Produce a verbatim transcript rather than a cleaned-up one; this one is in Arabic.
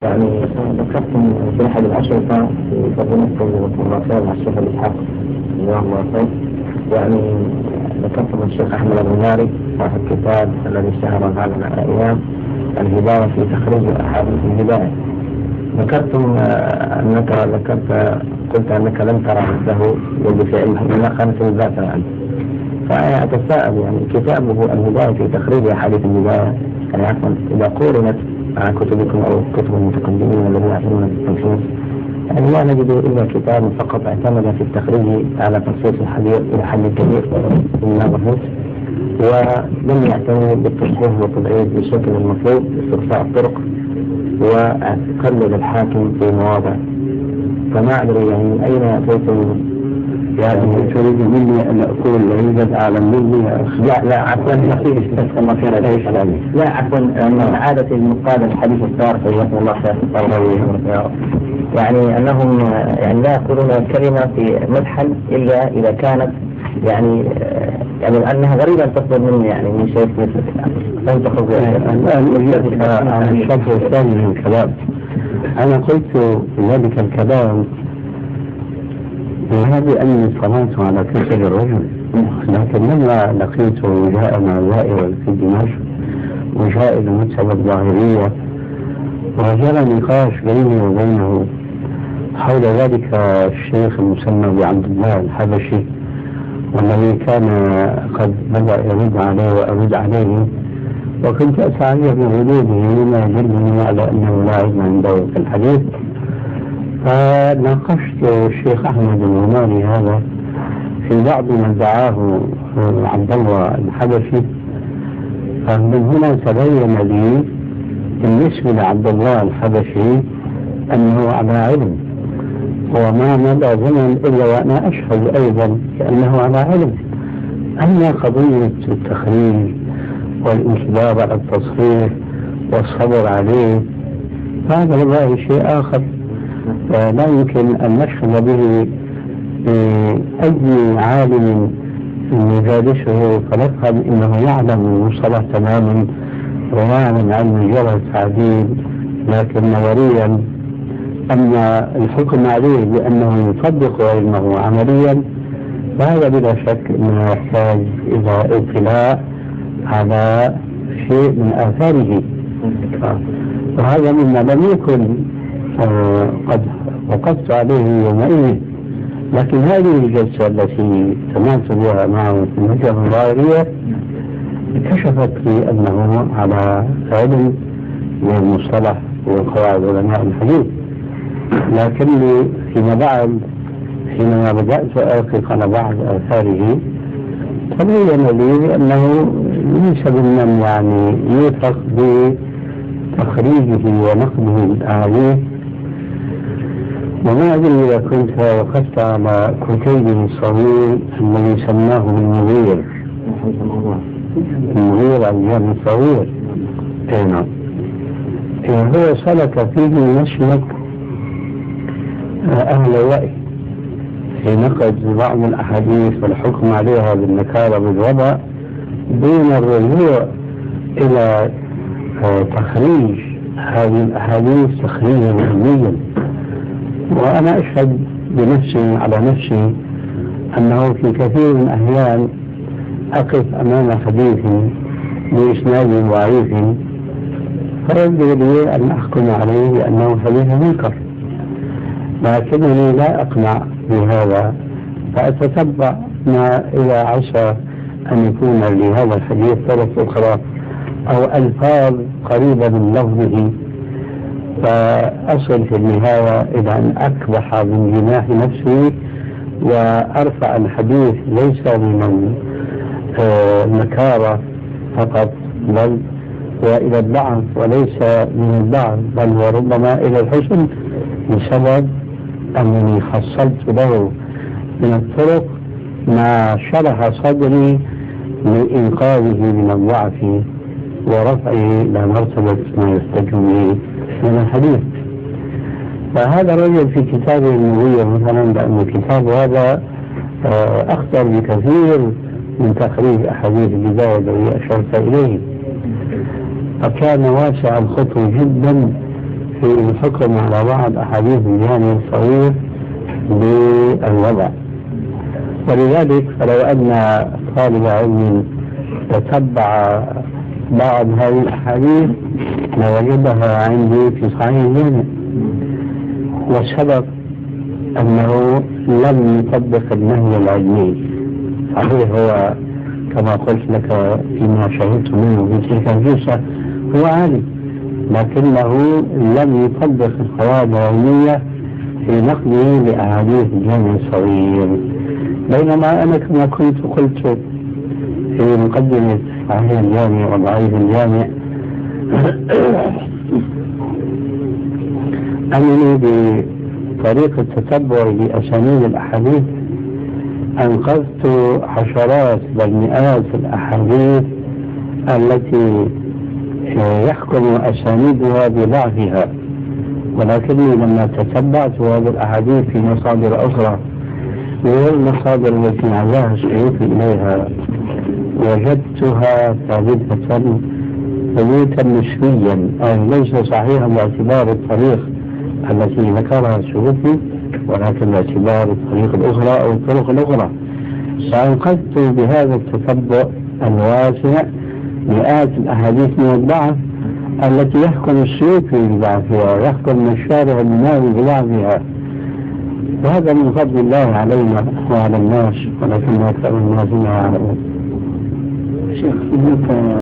يعني ذكرتم في أحد الأشرطة في ترجمتكم للرسائل مع الشيخ الإسحاق جزاه الله خير، يعني ذكرتم الشيخ أحمد الغماري صاحب الكتاب الذي اشتهر هذه الأيام الهداية في تخريج أحاديث الهداية. ذكرتم أنك ذكرت قلت أنك لم ترى مثله وبفعله ما كانت الذات عنه، فأتساءل يعني كتابه الهداية في تخريج أحاديث الهداية يعني عفوا إذا قورنت مع كتبكم أو كتب المتقدمين الذين يعلمون بالتنفيذ يعني لا نجد إلا كتاب فقط اعتمد في التخريج على تنصيص الحديث إلى حد كبير من الرهوس، ولم يعتمد بالتصحيح والتضعيف بشكل المطلوب باستقصاء الطرق وقلد الحاكم في مواضع. فما أدري يعني أين أتيتم يعني تريد مني أن أقول عيدا أعلم مني؟ لا لا عفوا الله خير ليس لا عفوا من عادة المقال الحديث الصار حياكم الله خير يعني أنهم يعني لا يقولون كلمة في مدحا إلا إذا كانت يعني يعني أنها غريبة تصدر مني يعني من شيء مثل فأنت خذ الآن أجيبك عن الشرح الثاني من الكلام. أنا قلت في ذلك الكلام وهذا أني اطلعت على كتب الرجل، لكن لما لقيته جاءنا زائرا في دمشق وجاء إلى مكتب الظاهرية وجرى نقاش بيني وبينه حول ذلك الشيخ المسمى بعبد الله الحبشي والذي كان قد بدأ يرد عليه وأرد عليه، وكنت أتعجب من ردوده مما يدلني على أنه لا علم عنده في الحديث. فناقشت الشيخ أحمد الغماري هذا في بعض ما دعاه عبد الله الحبشي، فمن هنا تبين لي بالنسبة لعبد الله الحبشي أنه على علم، وما مدى زمن إلا وأنا أشهد أيضا كأنه على علم. أما قضية التخريج والإنكباب على التصحيح والصبر عليه هذا والله شيء آخر لا يمكن أن نشهد به بأي عالم يجالسه فنفهم أنه يعلم المصطلح تماما ويعلم علم جرى التعديل، لكن نظريا أما الحكم عليه بأنه يطبق علمه عمليا فهذا بلا شك أنه يحتاج إلى اطلاع على شيء من آثاره، وهذا مما لم يكن آه قد وقفت عليه يومئذ. لكن هذه الجلسة التي سمعت بها معه في المجلة الظاهرية كشفت لي أنه على علم بالمصطلح وقواعد علماء الحديث، لكني فيما بعد حينما بدأت أرقق على بعض آثاره تبين لي أنه ليس ممن يعني يوثق بتخريجه ونقده الأحاديث. وما أدري إذا كنت وقفت على كتيبه الصغير الذي سماه المغير المغير الجامع الصغير هنا، هو سلك فيه مسلك أهل الرأي في نقد بعض الأحاديث والحكم عليها بالنكارة بالوضع دون الرجوع إلى تخريج هذه الأحاديث تخريجا علميا. وأنا أشهد بنفسي على نفسي أنه في كثير من الأحيان أقف أمام حديث بإسناد ضعيف فيبدو لي أن أحكم عليه بأنه حديث منكر، لكنني لا أقنع بهذا فأتتبع ما إذا عسى أن يكون لهذا الحديث طرق أخرى أو ألفاظ قريبة من لفظه، فأصل في النهاية إلى أن أكبح من جناح نفسي وأرفع الحديث ليس من النكارة فقط بل وإلى الضعف وليس من الضعف بل وربما إلى الحسن بسبب أنني حصلت له من الطرق ما شرح صدري لإنقاذه من الضعف ورفعه إلى مرتبة ما يحتاج به من الحديث. فهذا الرجل في كتابه المغير مثلا لأن كتاب هذا أخطر بكثير من تخريج أحاديث البداية الذي أشرت إليه، فكان واسع الخطو جدا في الحكم على بعض أحاديث الجامع الصغير بالوضع. ولذلك فلو أن طالب علم تتبع بعض هذه الأحاديث لوجدها عندي في صحيح الجامع، والسبب أنه لم يطبق النهي العلمي. صحيح هو كما قلت لك فيما شهدت منه في تلك الجلسة هو عالم، لكنه لم يطبق القواعد العلمية في نقله لأحاديث الجامع الصغير. بينما أنا كما كنت قلت في مقدمة صحيح الجامع وضعيف الجامع أنني بطريقة تتبع لأسانيد الأحاديث أنقذت عشرات بل مئات الأحاديث التي يحكم أسانيدها بضعفها، ولكني لما تتبعت هذه الأحاديث في مصادر أخرى وهي المصادر التي عزاها السيوطي إليها وجدتها ثابتة ثبوتا نسبيا، أي ليس صحيحا باعتبار الطريق التي ذكرها السيوطي ولكن باعتبار الطريق الأخرى أو الطرق الأخرى. فأنقذت بهذا التتبع الواسع مئات الأحاديث من الضعف التي يحكم السيوطي بضعفها ويحكم الشارع المناوي بضعفها، وهذا من فضل الله علينا وعلى الناس، ولكن أكثر الناس لا يعلمون.